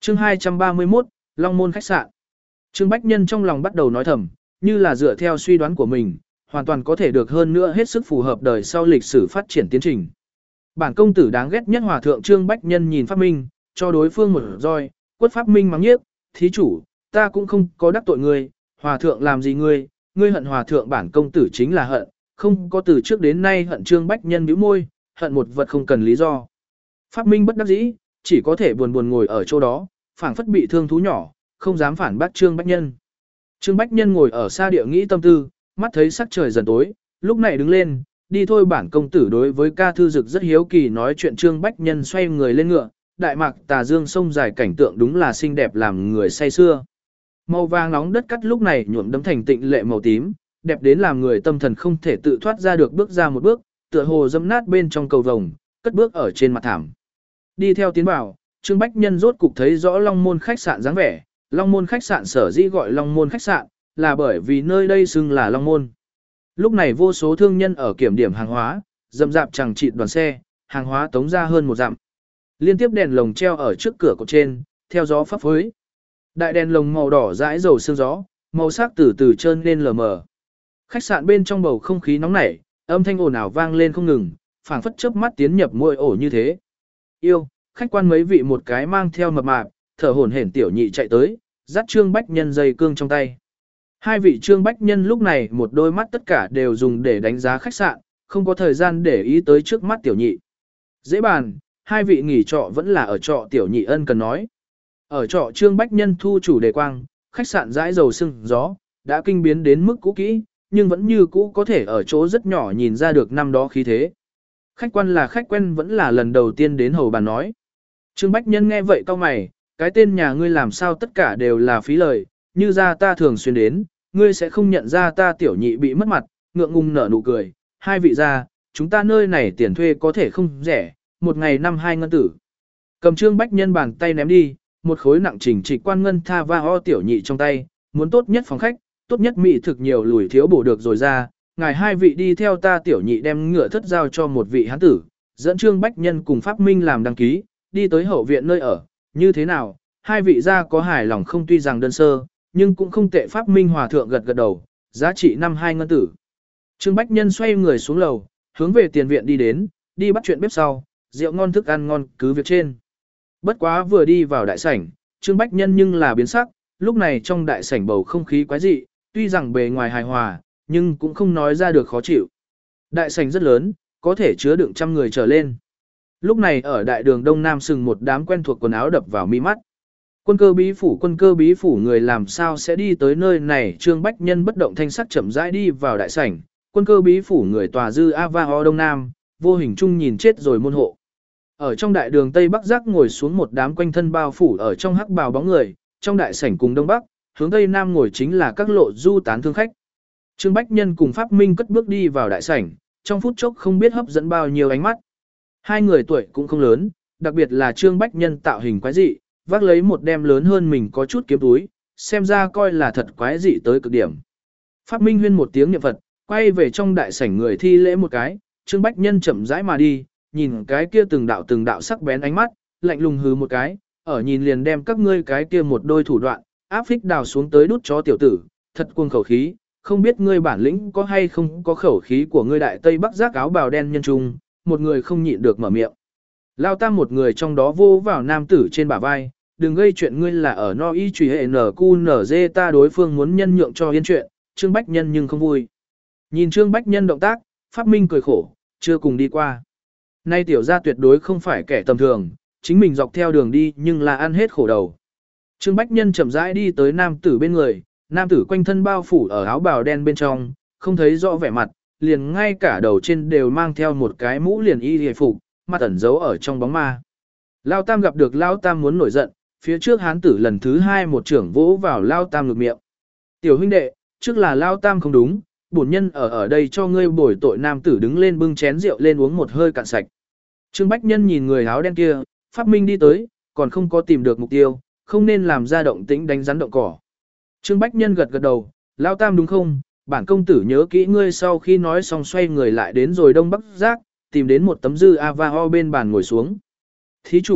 Chương 231, Long Môn khách sạn. Trương Bách Nhân trong lòng bắt đầu nói thầm, như là dựa theo suy đoán của mình, hoàn toàn có thể được hơn nữa hết sức phù hợp đời sau lịch sử phát triển tiến trình. Bản công tử đáng ghét nhất hòa thượng Trương Bách Nhân nhìn Pháp Minh, cho đối phương một roi, quất Pháp Minh mắng nhiếc, thí chủ, ta cũng không có đắc tội ngươi, hòa thượng làm gì ngươi, ngươi hận hòa thượng bản công tử chính là hận, không có từ trước đến nay hận Trương Bách Nhân bĩu môi, hận một vật không cần lý do. Pháp Minh bất đắc dĩ, chỉ có thể buồn buồn ngồi ở chỗ đó, phảng phất bị thương thú nhỏ, không dám phản bác Trương Bách Nhân. Trương Bách Nhân ngồi ở xa địa nghĩ tâm tư, mắt thấy sắc trời dần tối, lúc này đứng lên, đi thôi bản công tử đối với ca thư dực rất hiếu kỳ nói chuyện. Trương Bách Nhân xoay người lên ngựa, đại mạc tà dương sông dài cảnh tượng đúng là xinh đẹp làm người say xưa. Màu vàng nóng đất cắt lúc này nhuộm đấm thành tịnh lệ màu tím, đẹp đến làm người tâm thần không thể tự thoát ra được bước ra một bước, tựa hồ dẫm nát bên trong cầu vồng, cất bước ở trên mặt thảm. Đi theo tiến vào, Trương Bách Nhân rốt cục thấy rõ Long Môn khách sạn dáng vẻ. Long Môn khách sạn sở dĩ gọi Long Môn khách sạn, là bởi vì nơi đây xưng là Long Môn. Lúc này vô số thương nhân ở kiểm điểm hàng hóa, rậm rạp chằng chịt đoàn xe, hàng hóa tống ra hơn một dặm. Liên tiếp đèn lồng treo ở trước cửa cột trên, theo gió phấp phới. Đại đèn lồng màu đỏ rãi dầu sương gió, màu sắc từ từ trơn lên lờ mờ. Khách sạn bên trong bầu không khí nóng nảy, âm thanh ồn ào vang lên không ngừng, phảng phất chớp mắt tiến nhập môi ổ như thế. Yêu, khách quan mấy vị một cái mang theo mập mạp, thở hổn hển tiểu nhị chạy tới, dắt Trương Bách Nhân dây cương trong tay. Hai vị Trương Bách Nhân lúc này một đôi mắt tất cả đều dùng để đánh giá khách sạn, không có thời gian để ý tới trước mắt tiểu nhị. Dễ bàn, hai vị nghỉ trọ vẫn là ở trọ tiểu nhị ân cần nói. Ở trọ Trương Bách Nhân thu chủ đề quang, khách sạn dãi dầu sưng gió, đã kinh biến đến mức cũ kỹ, nhưng vẫn như cũ có thể ở chỗ rất nhỏ nhìn ra được năm đó khí thế. Khách quan là khách quen vẫn là lần đầu tiên đến hầu bàn nói. Trương Bách Nhân nghe vậy cau mày, cái tên nhà ngươi làm sao tất cả đều là phí lời, như ra ta thường xuyên đến, ngươi sẽ không nhận ra ta tiểu nhị bị mất mặt, ngượng ngùng nở nụ cười. Hai vị ra, chúng ta nơi này tiền thuê có thể không rẻ, một ngày 5-2 ngân tử. Cầm Trương Bách Nhân bàn tay ném đi, một khối nặng chỉnh trịch quan ngân tha va ho tiểu nhị trong tay, muốn tốt nhất phòng khách, tốt nhất mỹ thực nhiều lùi thiếu bổ được rồi ra, ngài hai vị đi theo ta. Tiểu nhị đem ngựa thất giao cho một vị hán tử, dẫn Trương Bách Nhân cùng Pháp Minh làm đăng ký, đi tới hậu viện nơi ở. Như thế nào, hai vị gia có hài lòng không? Tuy rằng đơn sơ, nhưng cũng không tệ. Pháp Minh hòa thượng gật gật đầu, giá trị 5-2 ngân tử. Trương Bách Nhân xoay người xuống lầu, hướng về tiền viện đi đến, đi bắt chuyện bếp sau, rượu ngon thức ăn ngon cứ việc trên. Bất quá vừa đi vào đại sảnh, Trương Bách Nhân nhưng là biến sắc, lúc này trong đại sảnh bầu không khí quái dị, tuy rằng bề ngoài hài hòa, nhưng cũng không nói ra được khó chịu. Đại sảnh rất lớn, có thể chứa đựng 100 người trở lên. Lúc này ở đại đường Đông Nam sừng một đám quen thuộc quần áo đập vào mi mắt. Quân cơ bí phủ người làm sao sẽ đi tới nơi này? Trương Bách Nhân bất động thanh sắc chậm rãi đi vào đại sảnh, quân cơ bí phủ người tòa dư Ava Đông Nam, vô hình chung nhìn chết rồi môn hộ. Ở trong đại đường Tây Bắc giác ngồi xuống một đám quanh thân bao phủ ở trong hắc bào bóng người, trong đại sảnh cùng Đông Bắc, hướng Tây Nam ngồi chính là các lộ du tán thương khách. Trương Bách Nhân cùng Pháp Minh cất bước đi vào đại sảnh, trong phút chốc không biết hấp dẫn bao nhiêu ánh mắt. Hai người tuổi cũng không lớn, đặc biệt là Trương Bách Nhân tạo hình quái dị, vác lấy một đem lớn hơn mình có chút kiếm túi, xem ra coi là thật quái dị tới cực điểm. Pháp Minh huyên một tiếng niệm Phật, quay về trong đại sảnh người thi lễ một cái, Trương Bách Nhân chậm rãi mà đi, nhìn cái kia từng đạo sắc bén ánh mắt, lạnh lùng hừ một cái, ở nhìn liền đem các ngươi cái kia một đôi thủ đoạn, áp phích đào xuống tới đút chó tiểu tử, thật cuồng khẩu khí, không biết ngươi bản lĩnh có hay không có khẩu khí của ngươi đại Tây Bắc giác áo bào đen nhân trung, một người không nhịn được mở miệng. Lao Tam một người trong đó vô vào nam tử trên bả vai, đừng gây chuyện, ngươi là ở no y truy hệ NQNZ ta. Đối phương muốn nhân nhượng cho yên chuyện, Trương Bách Nhân nhưng không vui. Nhìn Trương Bách Nhân động tác, Pháp Minh cười khổ, chưa cùng đi qua. Nay tiểu gia tuyệt đối không phải kẻ tầm thường, chính mình dọc theo đường đi nhưng là ăn hết khổ đầu. Trương Bách Nhân chậm rãi đi tới nam tử bên người, nam tử quanh thân bao phủ ở áo bào đen bên trong, không thấy rõ vẻ mặt, liền ngay cả đầu trên đều mang theo một cái mũ liền y hề phục, mặt ẩn giấu ở trong bóng ma. Lao Tam gặp được Lao Tam muốn nổi giận, phía trước hán tử lần thứ hai một trưởng vỗ vào Lao Tam ngực miệng. Tiểu huynh đệ, trước là Lao Tam không đúng, bổn nhân ở đây cho ngươi bồi tội. Nam tử đứng lên bưng chén rượu lên uống một hơi cạn sạch. Trương Bách Nhân nhìn người áo đen kia, Pháp Minh đi tới, còn không có tìm được mục tiêu, không nên làm ra động tĩnh đánh rắn động cỏ. Trương Bách Nhân gật gật đầu, Lao Tam đúng không? Bản công tử nhớ kỹ ngươi. Sau khi nói xong xoay người lại đến rồi Đông Bắc Giác, tìm đến một tấm dư Ava bên bàn ngồi xuống. Thí chủ,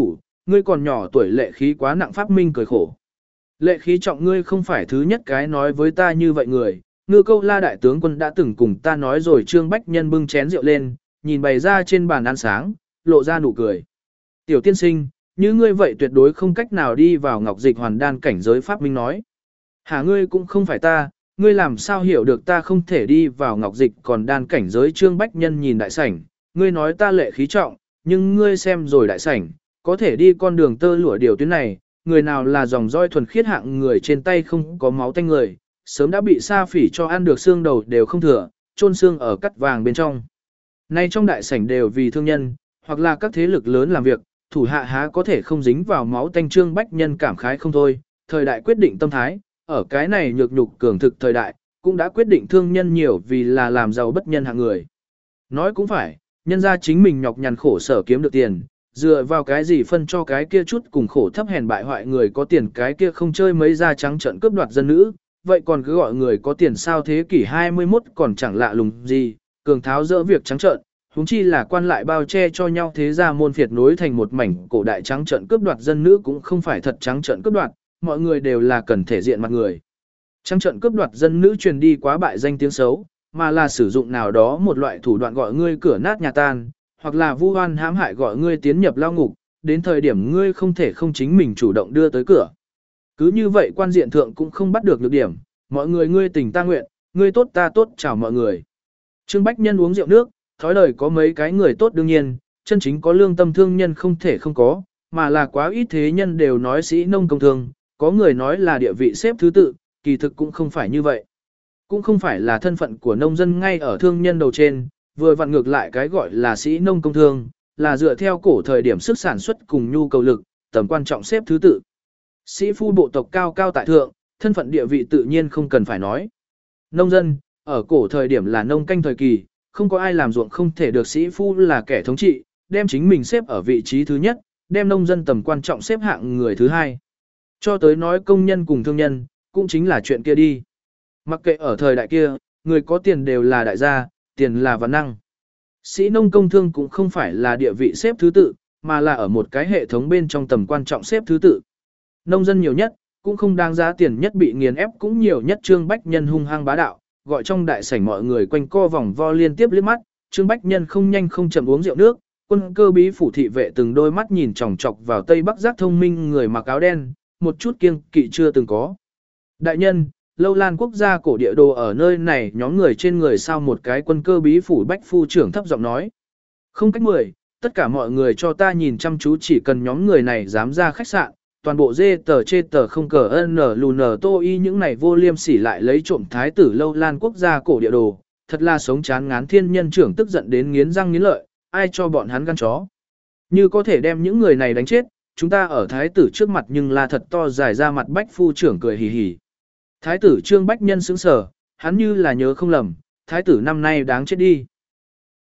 ngươi còn nhỏ tuổi lệ khí quá nặng. Pháp Minh cười khổ. Lệ khí trọng ngươi không phải thứ nhất cái nói với ta như vậy người, Ngư Câu La đại tướng quân đã từng cùng ta nói rồi. Trương Bách Nhân bưng chén rượu lên, nhìn bày ra trên bàn ăn sáng, lộ ra nụ cười. Tiểu tiên sinh, như ngươi vậy tuyệt đối không cách nào đi vào ngọc dịch hoàn đan cảnh giới. Pháp Minh nói. Hả, ngươi cũng không phải ta, ngươi làm sao hiểu được ta không thể đi vào ngọc dịch còn đan cảnh giới. Trương Bách Nhân nhìn đại sảnh, ngươi nói ta lệ khí trọng, nhưng ngươi xem rồi đại sảnh, có thể đi con đường tơ lụa điều tuyến này, người nào là dòng roi thuần khiết hạng người trên tay không có máu tanh người, sớm đã bị sa phỉ cho ăn được xương đầu đều không thừa, chôn xương ở cắt vàng bên trong. Nay trong đại sảnh đều vì thương nhân, hoặc là các thế lực lớn làm việc, thủ hạ há có thể không dính vào máu tanh. Trương Bách Nhân cảm khái không thôi, thời đại quyết định tâm thái, ở cái này nhược nhục cường thực thời đại, cũng đã quyết định thương nhân nhiều vì là làm giàu bất nhân hạng người. Nói cũng phải, nhân ra chính mình nhọc nhằn khổ sở kiếm được tiền, dựa vào cái gì phân cho cái kia chút cùng khổ thấp hèn bại hoại người có tiền, cái kia không chơi mấy da trắng trợn cướp đoạt dân nữ, vậy còn cứ gọi người có tiền sao? Thế kỷ 21 còn chẳng lạ lùng gì, cường tháo dỡ việc trắng trợn, huống chi là quan lại bao che cho nhau thế gia môn phiệt nối thành một mảnh cổ đại trắng trợn cướp đoạt dân nữ cũng không phải thật trắng trợn cướp đoạt, mọi người đều là cần thể diện mặt người. Trắng trợn cướp đoạt dân nữ truyền đi quá bại danh tiếng xấu, mà là sử dụng nào đó một loại thủ đoạn gọi ngươi cửa nát nhà tan, hoặc là vu oan hãm hại gọi ngươi tiến nhập lao ngục, đến thời điểm ngươi không thể không chính mình chủ động đưa tới cửa. Cứ như vậy quan diện thượng cũng không bắt được nhược điểm, mọi người ngươi tình ta nguyện, ngươi tốt ta tốt chào mọi người. Trương Bách Nhân uống rượu nước, thói đời có mấy cái người tốt đương nhiên, chân chính có lương tâm thương nhân không thể không có, mà là quá ít thế nhân đều nói sĩ nông công thương, có người nói là địa vị xếp thứ tự, kỳ thực cũng không phải như vậy. Cũng không phải là thân phận của nông dân ngay ở thương nhân đầu trên, vừa vặn ngược lại cái gọi là sĩ nông công thương, là dựa theo cổ thời điểm sức sản xuất cùng nhu cầu lực, tầm quan trọng xếp thứ tự. Sĩ phu bộ tộc cao cao tại thượng, thân phận địa vị tự nhiên không cần phải nói. Nông dân, ở cổ thời điểm là nông canh thời kỳ, không có ai làm ruộng không thể được sĩ phu là kẻ thống trị, đem chính mình xếp ở vị trí thứ nhất, đem nông dân tầm quan trọng xếp hạng người thứ hai. Cho tới nói công nhân cùng thương nhân, cũng chính là chuyện kia đi. Mặc kệ ở thời đại kia, người có tiền đều là đại gia, tiền là văn năng. Sĩ nông công thương cũng không phải là địa vị xếp thứ tự, mà là ở một cái hệ thống bên trong tầm quan trọng xếp thứ tự. Nông dân nhiều nhất, cũng không đáng giá tiền nhất bị nghiền ép cũng nhiều nhất. Trương Bách Nhân hung hăng bá đạo, gọi trong đại sảnh mọi người quanh co vòng vo liên tiếp liếc mắt. Trương Bách Nhân không nhanh không chậm uống rượu nước, quân cơ bí phủ thị vệ từng đôi mắt nhìn chòng chọc vào Tây Bắc giác thông minh người mặc áo đen, một chút kiêng kỵ chưa từng có. Đại nhân, Lâu Lan quốc gia cổ địa đồ ở nơi này, nhóm người trên người sao? Một cái quân cơ bí phủ bách phu trưởng thấp giọng nói. Không cách 10, tất cả mọi người cho ta nhìn chăm chú, chỉ cần nhóm người này dám ra khách sạn, toàn bộ dê tờ chê tờ không cờ n lù nờ tô y những này vô liêm sỉ lại lấy trộm thái tử Lâu Lan quốc gia cổ địa đồ, thật là sống chán ngán. Thiên nhân trưởng tức giận đến nghiến răng nghiến lợi, ai cho bọn hắn gan chó. Như có thể đem những người này đánh chết, chúng ta ở thái tử trước mặt nhưng là thật to dài ra. Mặt bách phu trưởng cười hì hì. Thái tử Trương Bách Nhân sững sờ, hắn như là nhớ không lầm, thái tử năm nay đáng chết đi.